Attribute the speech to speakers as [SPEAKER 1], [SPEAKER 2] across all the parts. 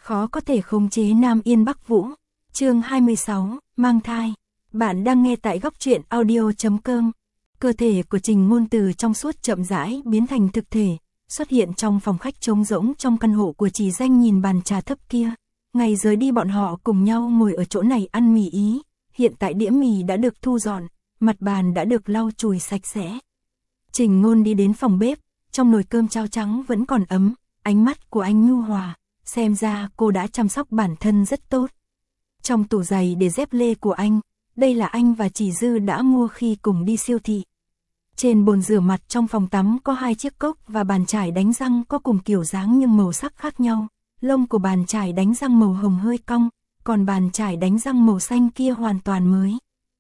[SPEAKER 1] Khó có thể khống chế Nam Yên Bắc Vũ. Chương 26, mang thai. Bạn đang nghe tại góc truyện audio.com. Cơ thể của Trình Ngôn từ trong suốt chậm rãi biến thành thực thể, xuất hiện trong phòng khách trống rỗng trong căn hộ của Chỉ Danh nhìn bàn trà thấp kia. Ngày rời đi bọn họ cùng nhau ngồi ở chỗ này ăn mì Ý, hiện tại đĩa mì đã được thu dọn, mặt bàn đã được lau chùi sạch sẽ. Trình Ngôn đi đến phòng bếp, trong nồi cơm chao trắng vẫn còn ấm, ánh mắt của anh nhu hòa, xem ra cô đã chăm sóc bản thân rất tốt. Trong tủ giày để dép lê của anh, đây là anh và Chỉ Dư đã mua khi cùng đi siêu thị. Trên bồn rửa mặt trong phòng tắm có 2 chiếc cốc và bàn chải đánh răng có cùng kiểu dáng nhưng màu sắc khác nhau. Lông của bàn chải đánh răng màu hồng hơi cong, còn bàn chải đánh răng màu xanh kia hoàn toàn mới.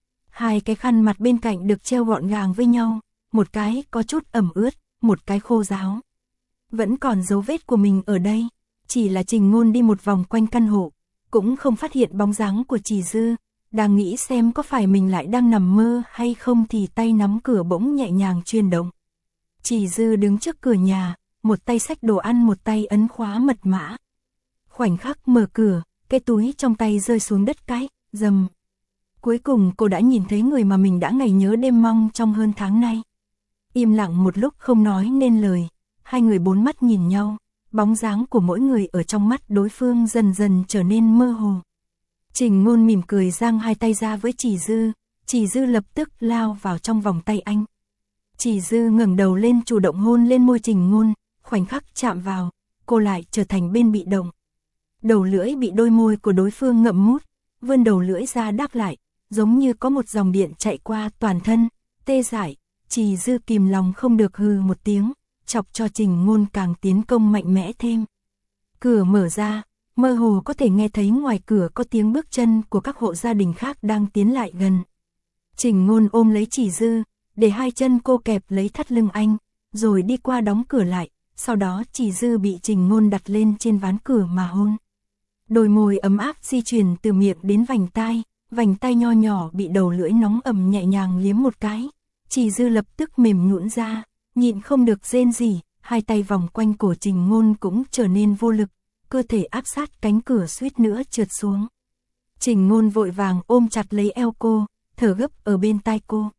[SPEAKER 1] 2 cái khăn mặt bên cạnh được treo gọn gàng với nhau, một cái có chút ẩm ướt, một cái khô ráo. Vẫn còn dấu vết của mình ở đây, chỉ là Trình Ngôn đi một vòng quanh căn hộ, cũng không phát hiện bóng dáng của Chỉ Dư, đang nghĩ xem có phải mình lại đang nằm mơ hay không thì tay nắm cửa bỗng nhẹ nhàng chuyển động. Chỉ Dư đứng trước cửa nhà, một tay xách đồ ăn một tay ấn khóa mật mã. Khoảnh khắc mở cửa, cái túi trong tay rơi xuống đất cái, rầm. Cuối cùng cô đã nhìn thấy người mà mình đã ngày nhớ đêm mong trong hơn tháng nay. Im lặng một lúc không nói nên lời, hai người bốn mắt nhìn nhau, bóng dáng của mỗi người ở trong mắt đối phương dần dần trở nên mơ hồ. Trình Ngôn mỉm cười giang 2 tay ra với Chỉ Dư, Chỉ Dư lập tức lao vào trong vòng tay anh. Chỉ Dư ngẩng đầu lên chủ động hôn lên môi Trình Ngôn, khoảnh khắc chạm vào, cô lại trở thành bên bị động. Đầu lưỡi bị đôi môi của đối phương ngậm mút, vươn đầu lưỡi ra đáp lại, giống như có một dòng điện chạy qua toàn thân, tê dại. Chỉ Dư kìm lòng không được hừ một tiếng, chọc cho Trình Ngôn càng tiến công mạnh mẽ thêm. Cửa mở ra, mơ hồ có thể nghe thấy ngoài cửa có tiếng bước chân của các hộ gia đình khác đang tiến lại gần. Trình Ngôn ôm lấy Chỉ Dư, để 2 chân cô kẹp lấy thắt lưng anh, rồi đi qua đóng cửa lại, sau đó Chỉ Dư bị Trình Ngôn đặt lên trên ván cửa mà hôn. Đôi môi ấm áp di chuyển từ miệng đến vành tay nho nhỏ bị đầu lưỡi nóng ẩm nhẹ nhàng liếm một cái. Chỉ Dư lập tức mềm nhũn ra, nhịn không được rên rỉ, 2 tay vòng quanh cổ Trình Ngôn cũng trở nên vô lực, cơ thể áp sát cánh cửa suýt nữa trượt xuống. Trình Ngôn vội vàng ôm chặt lấy eo cô, thở gấp ở bên tai cô.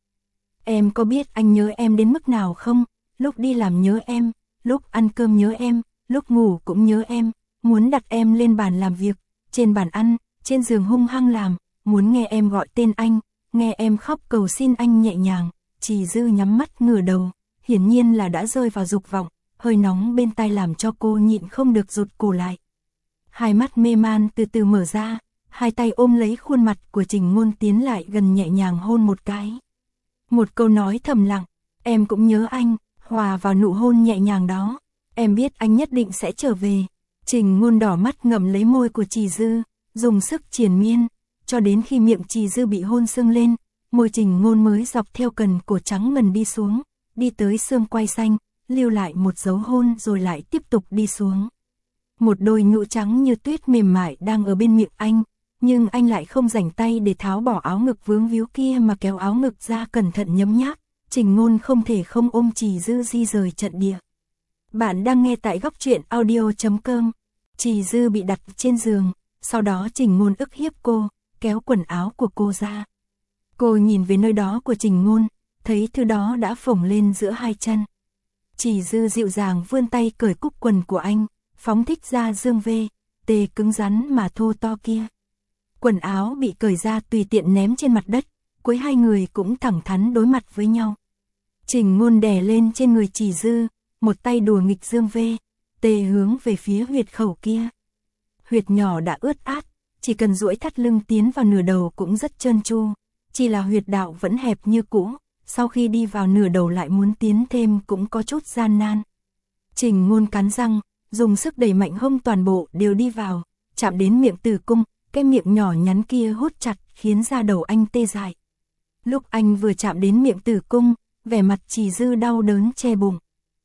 [SPEAKER 1] Em có biết anh nhớ em đến mức nào không? Lúc đi làm nhớ em, lúc ăn cơm nhớ em, lúc ngủ cũng nhớ em, muốn đặt em lên bàn làm việc, trên bàn ăn, trên giường hung hăng làm, muốn nghe em gọi tên anh, nghe em khóc cầu xin anh nhẹ nhàng. Chỉ Dư nhắm mắt ngửa đầu, hiển nhiên là đã rơi vào dục vọng, hơi nóng bên tai làm cho cô nhịn không được rụt cổ lại. 2 mắt mê man từ từ mở ra, 2 tay ôm lấy khuôn mặt của Trình Ngôn tiến lại gần nhẹ nhàng hôn một cái. Một câu nói thầm lặng, em cũng nhớ anh, hòa vào nụ hôn nhẹ nhàng đó, em biết anh nhất định sẽ trở về. Trình Ngôn đỏ mắt ngậm lấy môi của Chỉ Dư, dùng sức triền miên, cho đến khi miệng Chỉ Dư bị hôn sưng lên, môi Trình Ngôn mới dọc theo cần cổ trắng ngần đi xuống, đi tới xương quai xanh, lưu lại một dấu hôn rồi lại tiếp tục đi xuống. Một đôi nhũ trắng như tuyết mềm mại đang ở bên miệng anh, nhưng anh lại không rảnh tay để tháo bỏ áo ngực vướng víu kia mà kéo áo ngực ra cẩn thận nhấm nháp. Trình Ngôn không thể không ôm Chỉ Dư di rời trận địa. Bạn đang nghe tại góc truyện audio.com. Chỉ Dư bị đặt trên giường, sau đó Trình Ngôn ức hiếp cô, kéo quần áo của cô ra. Cô nhìn về nơi đó của Trình Ngôn, thấy thứ đó đã phồng lên giữa 2 chân. Chỉ Dư dịu dàng vươn tay cởi cúc quần của anh, phóng thích ra dương vê, tê cứng rắn mà thô to kia. Quần áo bị cởi ra tùy tiện ném trên mặt đất, cuối 2 người cũng thẳng thắn đối mặt với nhau. Trình Ngôn đè lên trên người Chỉ Dư, một tay đùa nghịch dương vê, tê hướng về phía huyệt khẩu kia. Huyệt nhỏ đã ướt át, chỉ cần duỗi thắt lưng tiến vào nửa đầu cũng rất trơn tru, chỉ là huyệt đạo vẫn hẹp như cũ, sau khi đi vào nửa đầu lại muốn tiến thêm cũng có chút gian nan. Trình Ngôn cắn răng, dùng sức đẩy mạnh hông toàn bộ đều đi vào, chạm đến miệng tử cung, cái miệng nhỏ nhắn kia hút chặt khiến da đầu anh tê dại. Lúc anh vừa chạm đến miệng tử cung, vẻ mặt Chỉ Dư đau đớn che bụng.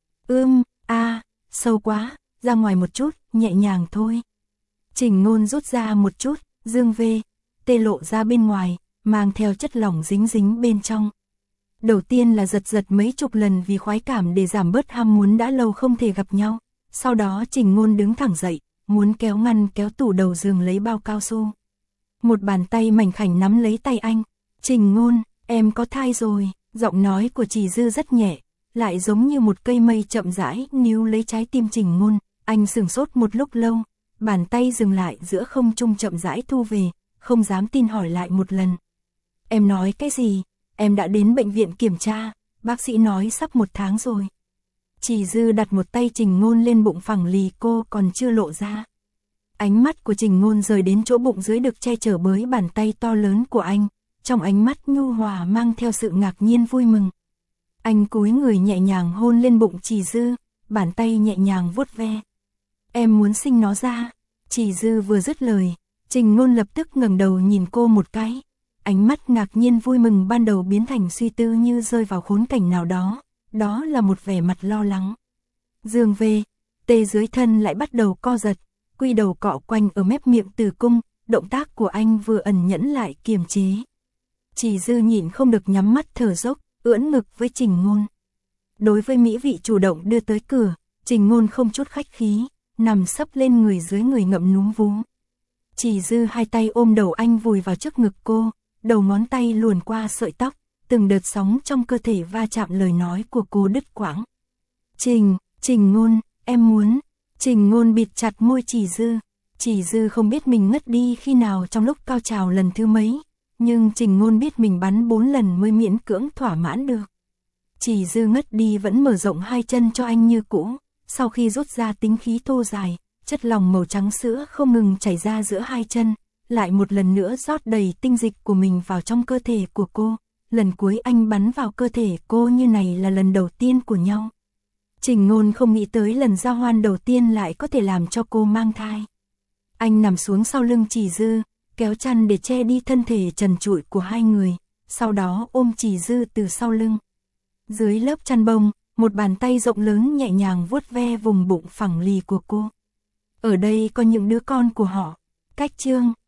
[SPEAKER 1] Sâu quá, ra ngoài một chút, nhẹ nhàng thôi. Trình Ngôn rút ra một chút, dương vê, tê lộ ra bên ngoài, mang theo chất lỏng dính dính bên trong. Đầu tiên là giật mấy chục lần vì khoái cảm để giảm bớt ham muốn đã lâu không thể gặp nhau. Sau đó Trình Ngôn đứng thẳng dậy, muốn kéo ngăn kéo tủ đầu giường lấy bao cao su. Một bàn tay mảnh khảnh nắm lấy tay anh. Trình Ngôn, em có thai rồi. Giọng nói của Trì Dư rất nhẹ, lại giống như một cây mây chậm rãi níu lấy trái tim Trình Ngôn. Anh sửng sốt một lúc lâu, bàn tay dừng lại giữa không trung chậm rãi thu về, không dám tin hỏi lại một lần. Em nói cái gì? Em đã đến bệnh viện kiểm tra, bác sĩ nói sắp 1 tháng rồi. Trì Dư đặt một tay Trình Ngôn lên bụng phẳng lì cô còn chưa lộ ra. Ánh mắt của Trình Ngôn rời đến chỗ bụng dưới được che chở bởi bàn tay to lớn của anh, trong ánh mắt nhu hòa mang theo sự ngạc nhiên vui mừng. Anh cúi người nhẹ nhàng hôn lên bụng Trì Dư, bàn tay nhẹ nhàng vuốt ve. Em muốn sinh nó ra. Trì Dư vừa dứt lời, Trình Ngôn lập tức ngẩng đầu nhìn cô một cái. Ánh mắt ngạc nhiên vui mừng ban đầu biến thành suy tư như rơi vào khốn cảnh nào đó. Đó là một vẻ mặt lo lắng. Dương về, tê dưới thân lại bắt đầu co giật, quy đầu cọ quanh ở mép miệng tử cung, động tác của anh vừa ẩn nhẫn lại kiềm chế. Trì Dư nhịn không được nhắm mắt thở dốc, ưỡn ngực với Trình Ngôn. Đối với mỹ vị chủ động đưa tới cửa, Trình Ngôn không chút khách khí, nằm sấp lên người dưới người ngậm núm vú. Trì Dư hai tay ôm đầu anh vùi vào trước ngực cô, đầu ngón tay luồn qua sợi tóc, từng đợt sóng trong cơ thể va chạm lời nói của cô đứt quãng. Trình Ngôn, em muốn. Trình Ngôn bịt chặt môi Trì Dư. Trì Dư không biết mình ngất đi khi nào trong lúc cao trào lần thứ mấy, nhưng Trình Ngôn biết mình bắn 4 lần mới miễn cưỡng thỏa mãn được. Trì Dư ngất đi vẫn mở rộng hai chân cho anh như cũ, sau khi rút ra tính khí thô dài, chất lỏng màu trắng sữa không ngừng chảy ra giữa hai chân, lại một lần nữa rót đầy tinh dịch của mình vào trong cơ thể của cô. Lần cuối anh bắn vào cơ thể cô như này là lần đầu tiên của nhau. Trình Ngôn không nghĩ tới lần giao hoan đầu tiên lại có thể làm cho cô mang thai. Anh nằm xuống sau lưng Trì Dư, kéo chăn để che đi thân thể trần trụi của hai người, sau đó ôm Trì Dư từ sau lưng. Dưới lớp chăn bông, một bàn tay rộng lớn nhẹ nhàng vuốt ve vùng bụng phẳng lì của cô. Ở đây có những đứa con của họ. Cách chương